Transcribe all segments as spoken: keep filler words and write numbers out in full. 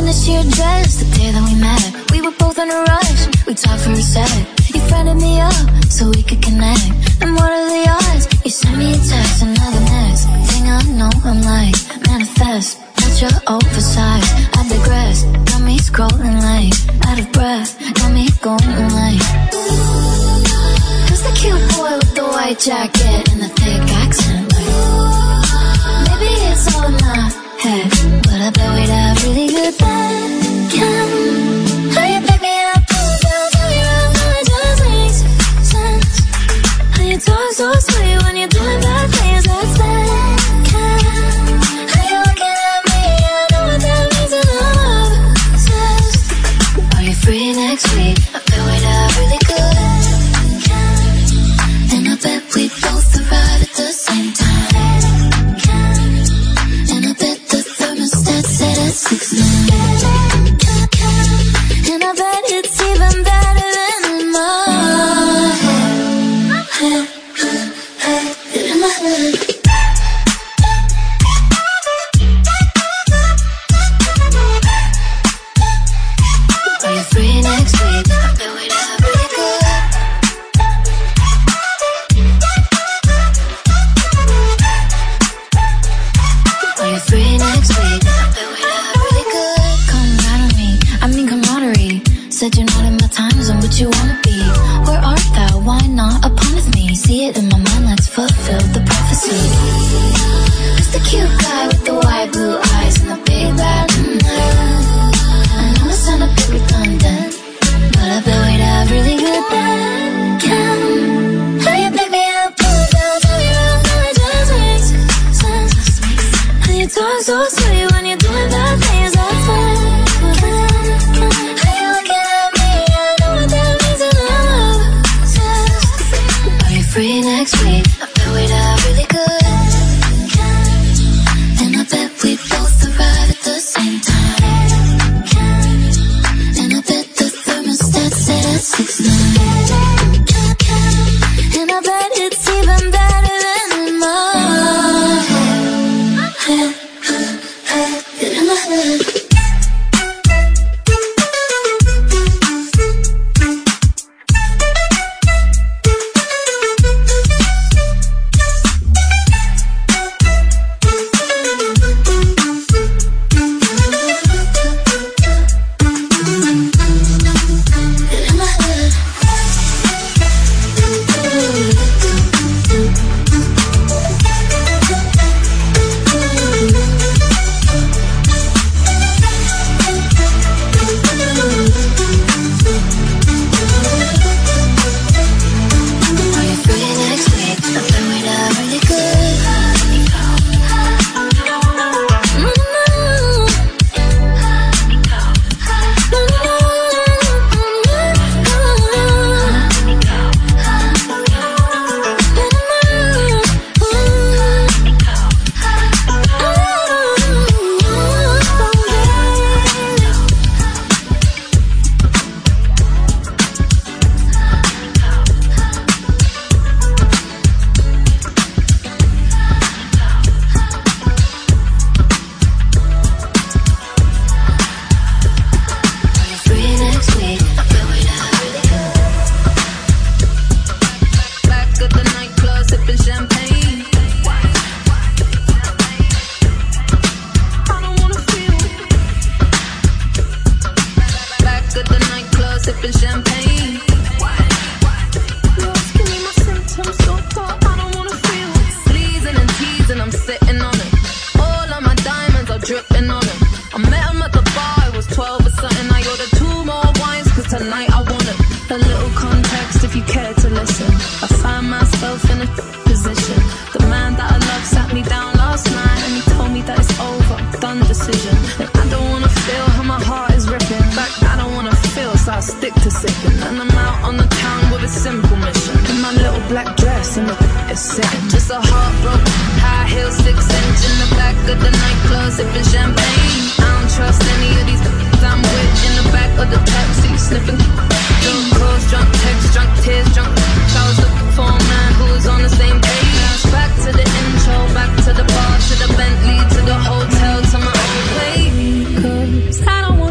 in a sheer dress the day that we met. We were both in a rush, we talked for a sec. You friended me up so we could connect. And what are the odds? You sent me a text, and now the next thing I know I'm like, manifest. Not your oversized, I digress. Got me scrolling like, out of breath. Got me going like, who's the cute boy with the white jacket and the thick accent? Like, maybe it's all in my head, but I bet we'd have really good bacon. How you pick me up, pull down, tell me around, how it just makes sense. How you talk so sweet when you're doing bad things, that's bacon. How you looking at me, I know what that means, and I'm obsessed. Are you free next week? I bet we'd have really good bacon. And I bet we both arrive at the same time. And I bet the thermostat set at six nine. And I bet it's even better than in my head. In my head. Are you free next week? I bet we'd have really good. Are you free next week? I bet we'd have really good. Come right on me, I mean camaraderie. Said you're not in my time zone, but you wanna be. Where art thou? Why not upon with me? See it in my mind, let's fulfill the prophecy. Who's the cute guy with the wide blue eyes and the big bad nose? I know it sound a bit redundant, but I bet we'd have really good bacon. How you pick me up, pull down, tell me around, how it just makes sense. How you talk so sweet when you're doing bad things, that's bacon. How you looking at me, I know what that means, and I'm obsessed. Are you free next week? I bet we'd have really good. And I bet we both arrive at the same time. And I bet the thermostat set at six nine. And I bet it's even better than in my head. In my head. Back to the Bentley, to the hotel, to my own place. 'Cause I don't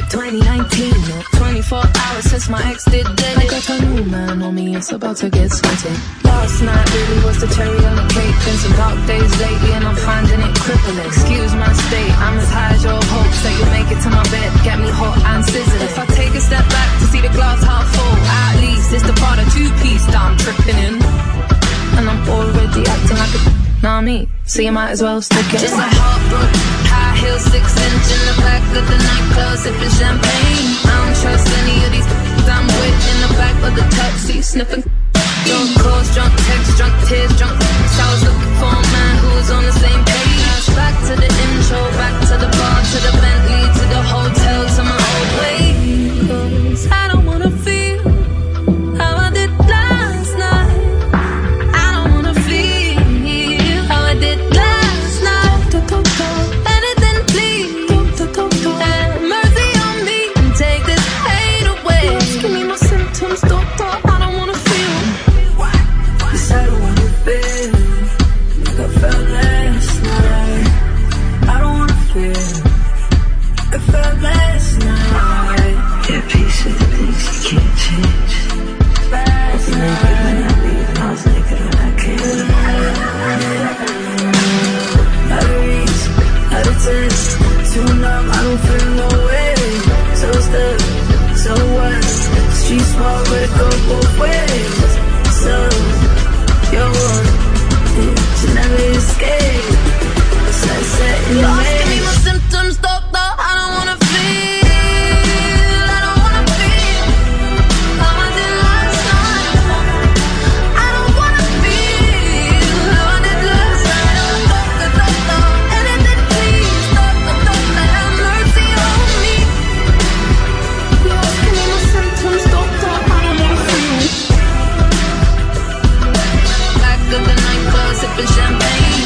twenty nineteen, twenty-four hours since my ex did dead. I got a new man on me, it's about to get sweaty. Last night really was the cherry on the cake. Been some dark days lately and I'm finding it crippling. Excuse my state, I'm as high as your hopes that you'll make it to my bed, get me hot and sizzling. If I take a step back to see the glass half full, at least it's the part of two-piece that I'm tripping in. And I'm already acting like a nah me, so you might as well stick it. Just a heartbroken, high heel, six inch in the back of the nightclub, sipping champagne. I don't trust any of these I'm with in the back of the taxi, sniffing. Drunk calls, drunk texts, drunk tears, drunk texts. I was looking for a man who was on the same page. Back to the intro, back to the bar, to the Bentley, to the hotel, to my old way. 'Cause I don't wanna feel how I did last night. I don't wanna feel how I did last night. Anything please, have mercy on me and take this pain away. Give me my symptoms, doctor, I don't wanna feel. Yes, I don't wanna feel like I felt last night. I don't wanna feel like I felt last night. Yeah, peace with the things you can't change. Last night, when I leave, I was naked when I came. Out of reach, out of touch, too numb, I don't feel no way. So stuck, so what? Street small, but it go both ways. So, you're one, you never escape. It's like setting the maze. Give me my symptoms, doctor, I don't wanna feel. I don't wanna feel how I did last night. I don't wanna feel how I did last night. Doctor, doctor, anything please. Doctor, doctor, have mercy on me. You're asking me my symptoms, doctor, I don't wanna feel. Back of the nightclub, sipping champagne.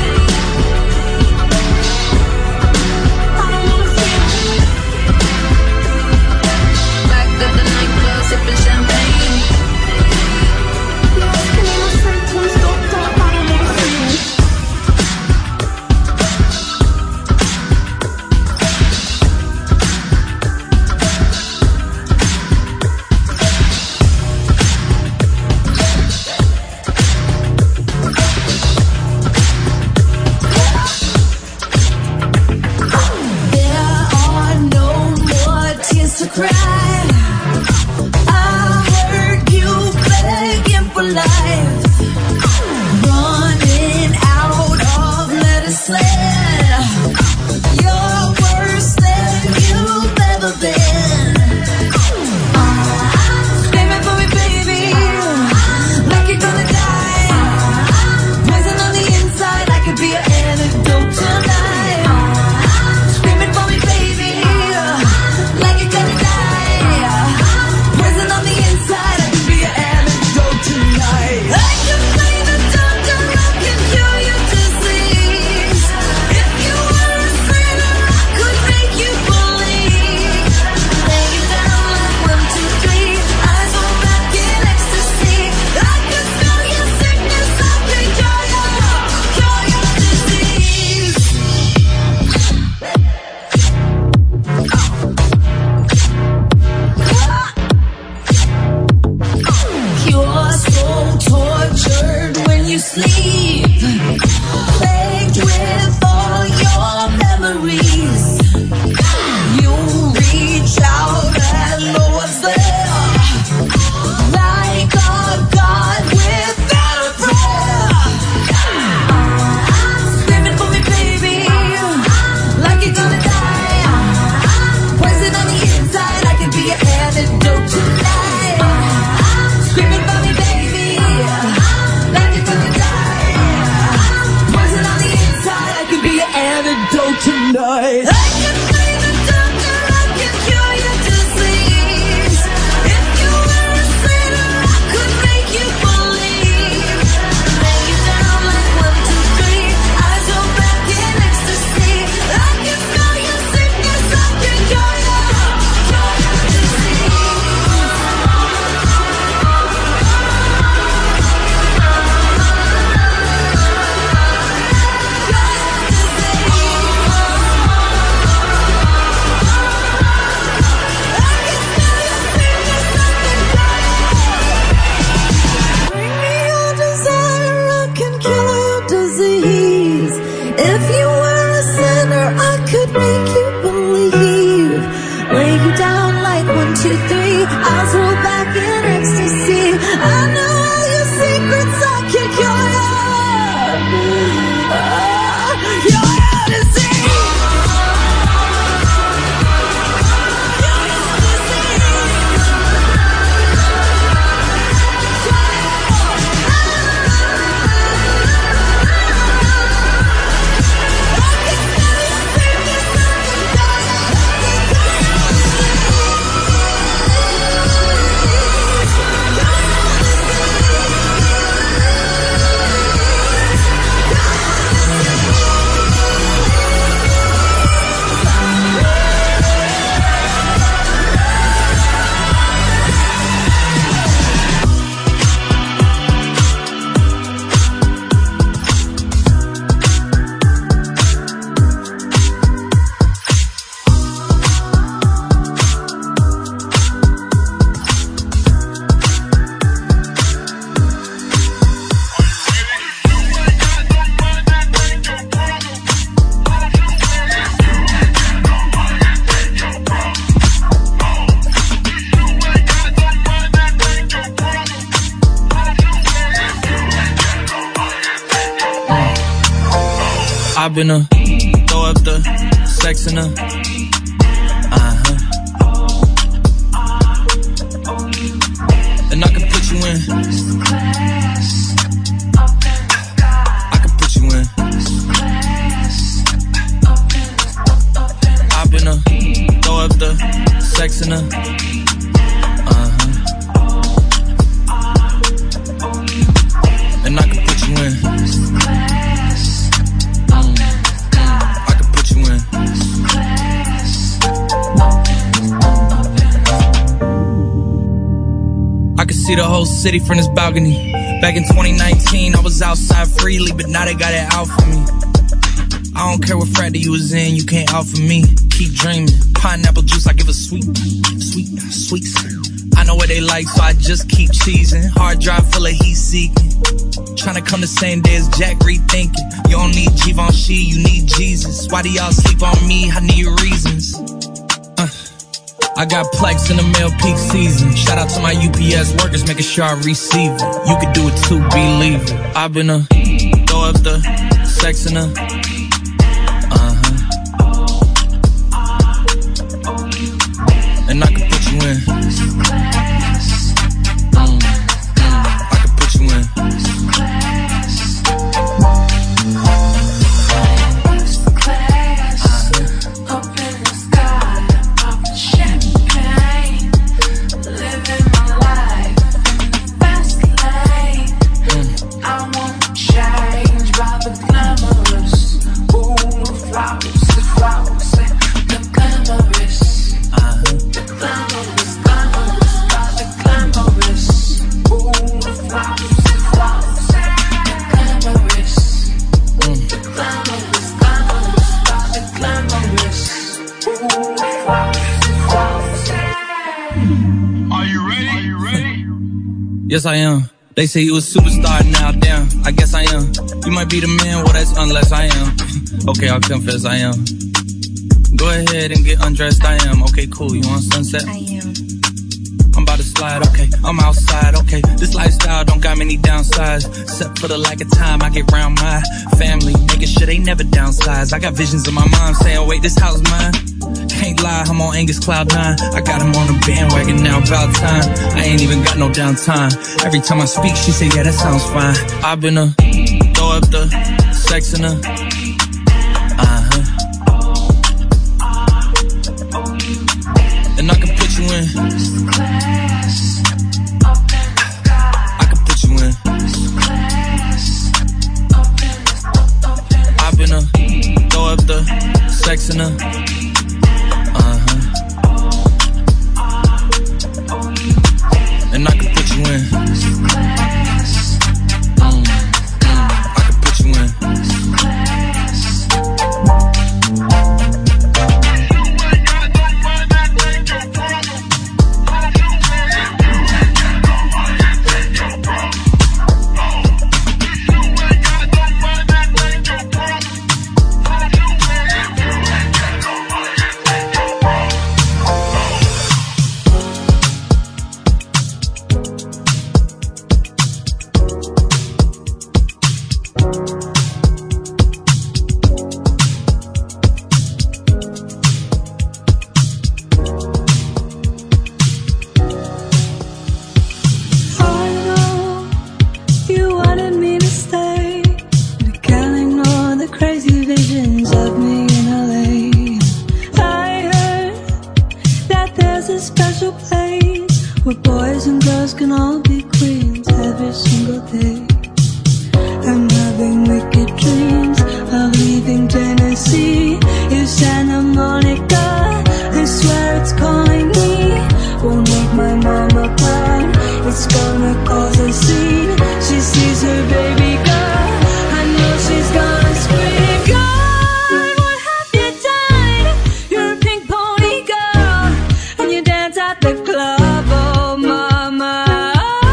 I don't wanna feel. Back of the nightclub, sipping champagne. You're asking me my symptoms, doctor, I don't wanna feel. There are no more tears to cry. I heard you begging for life, running out of medicine. You're worse than you've ever been. Screaming for me, baby, like you're gonna die. Poison on the inside, I could be an antidote tonight. Screaming for me, baby, like you're gonna die. Poison on the inside, I could be an antidote tonight. I can find a doctor who can cure your disease. If you were a sinner, I could make you believe. Lay you down like one, two, three, eyes on back in ecstasy. I could smell your sickness, I could cure your, cure your disease. You're so tortured when you sleep, plagued with all your memories. You reach out and know what's there, like a god without a prayer. Screaming for me, baby, like you're gonna die. Poison on the inside, I could be an antidote tonight. Screaming for me, baby, like you're gonna die. Poison on the inside, I could be an antidote tonight. I can find a doctor who can cure your disease. If you were a sinner, I could make you believe. Lay you down like one, two, three, eyes on back in ecstasy. I can smell your sickness, I can cure your, cure your disease. Cure your disease. I've been a throw up the sex in a uh-huh. And I can put you in. I can put you in. I've been a throw up the sex in a uh-huh. And I can put you in. I can see the whole city from this balcony. Back in twenty nineteen, I was outside freely, but now they got it out for me. I don't care what frat you was in, you can't out for me. Keep dreaming, pineapple juice, I give a sweet, sweet, sweet. I know what they like, so I just keep cheesing. Hard drive full of heat seeking. Tryna come the same day as Jack, rethinking. You don't need Givenchy, you need Jesus. Why do y'all sleep on me? I need reasons. Uh. I got Plex in the mail peak season. Shout out to my U P S workers, making sure I receive it. You could do it too, believe it. I've been a throw up the sex in a uh-huh. And I can put you in. Mm, mm, I can put you in. Yes, I am. They say you a superstar now, damn, I guess I am. You might be the man, well that's unless I am. Okay, I'll confess I am. Go ahead and get undressed, I am. Okay, cool, you want sunset? I am. I'm about to slide, okay, I'm outside, okay. This lifestyle don't got many downsides, except for the lack of time I get around my family, making sure they never downsize. I got visions of my mom saying, wait, this house mine. Can't lie, I'm on Angus Cloud nine. I got him on the bandwagon now, about time. I ain't even got no downtime. Every time I speak, she say, yeah, that sounds fine. I've been a throw up the sex in a uh-huh. And I can put you in. I can put you in. I've been a throw up the sex in a uh-huh. And I can put you in. Mm, mm, I can put you in. At the club, oh mama.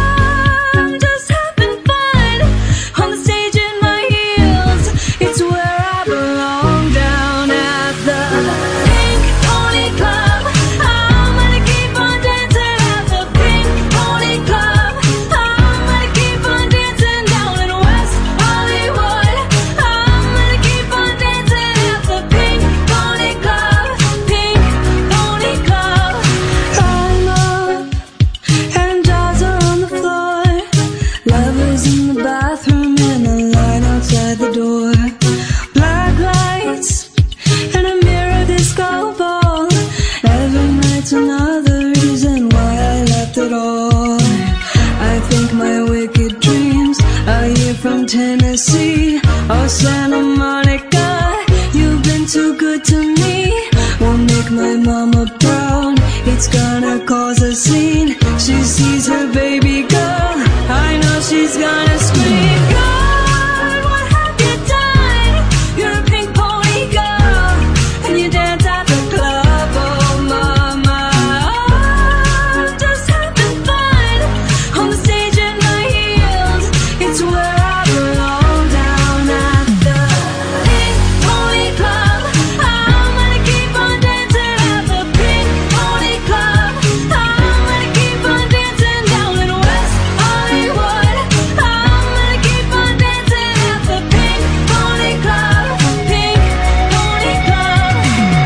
sees her baby girl, I know she's gonna scream, God, what have you done? You're a pink pony girl, and you dance at the club, oh mama. I'm just having fun, on the stage in my heels, it's where I belong, down at the pink pony club. I'm gonna keep on dancing at the pink pony club. I'm gonna keep on dancing down in West Hollywood. I'm gonna keep on dancing at the pink pony club, pink pony club.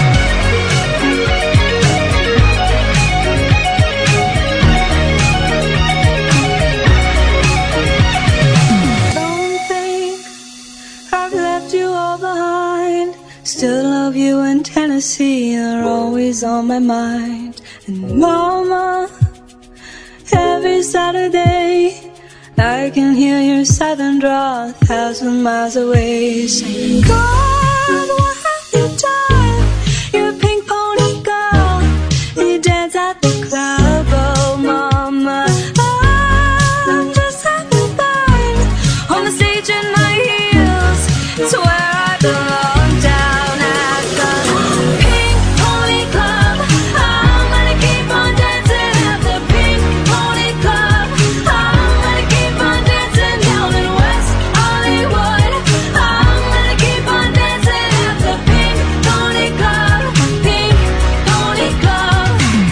Don't think I've left you all behind. Still love you in Tennessee, you're always on my mind. And mama, every Saturday I can hear your southern drawl a thousand miles away, saying, God, what have you done? You're a pink pony girl, and you dance at the club, oh mama. I'm just having fun, on the stage in my heels, it's where I belong, down at the pink pony club. I'm gonna keep on dancing at the pink pony club. I'm gonna keep on dancing down in West Hollywood. I'm gonna keep on dancing at the pink pony club, pink pony club.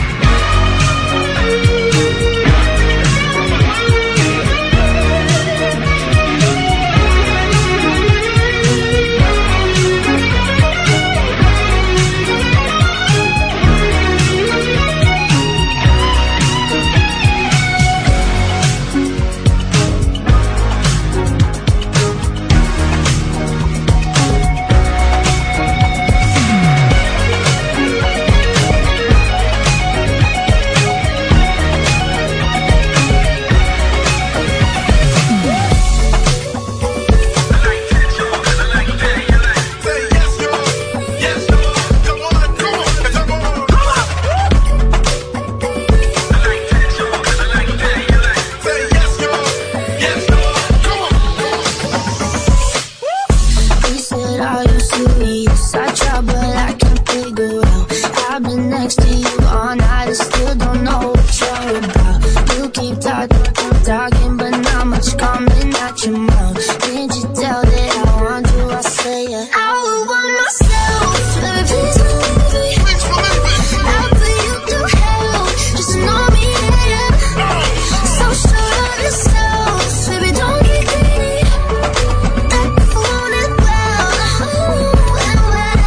He said, are you serious? I try, but I can't figure out. I've been next to you all night, I still don't know what you're about. You keep talking, keep talking, but not much coming out your mouth. Can't you tell that I want you? I say it. I would want myself, baby, please believe me. I'll put you through hell, just know me, yeah. So sure of yourself, baby, don't get greedy. I want it well, well,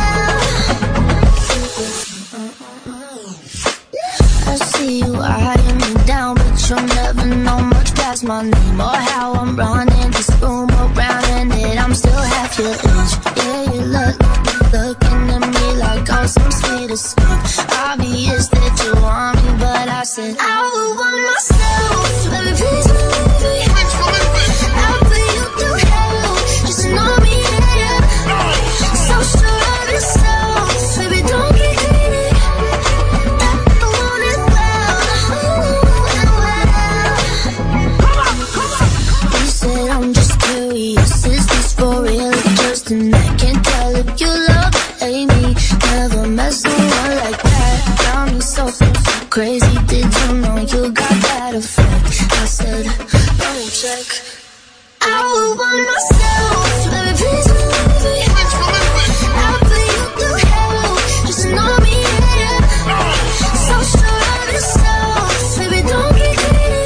well. I see you eyeing me down, but you'll never know much past my name or how I'm running this room around, and that I'm still half your age. Yeah, you look, looking at me like I'm some sweet escape. Obvious that you want me, but I said I would want myself, baby, please believe me. I'll put you through hell, just know me, yeah. So sure of yourself, baby, don't get greedy. I want it well, well, well. You said I'm just curious, is this for real or just a night? Can't tell if you love or hate me, never mess with one like that. Got me so, so, so crazy, did you know you got that effect? I said, don't check. I would want myself, baby, please believe me. I'll put you through hell, just know me, yeah. So sure of yourself, baby, don't get greedy.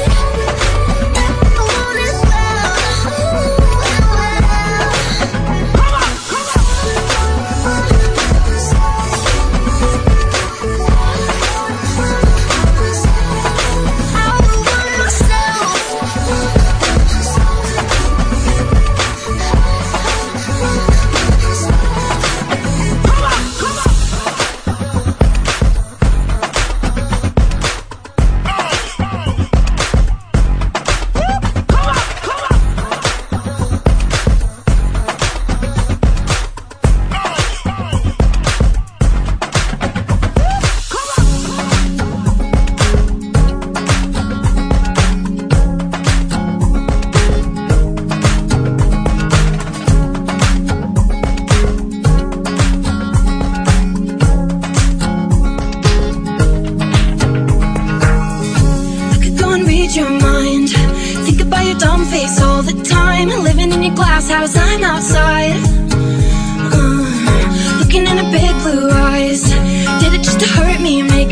I want it well, well, well.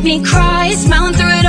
make me cry, smiling through it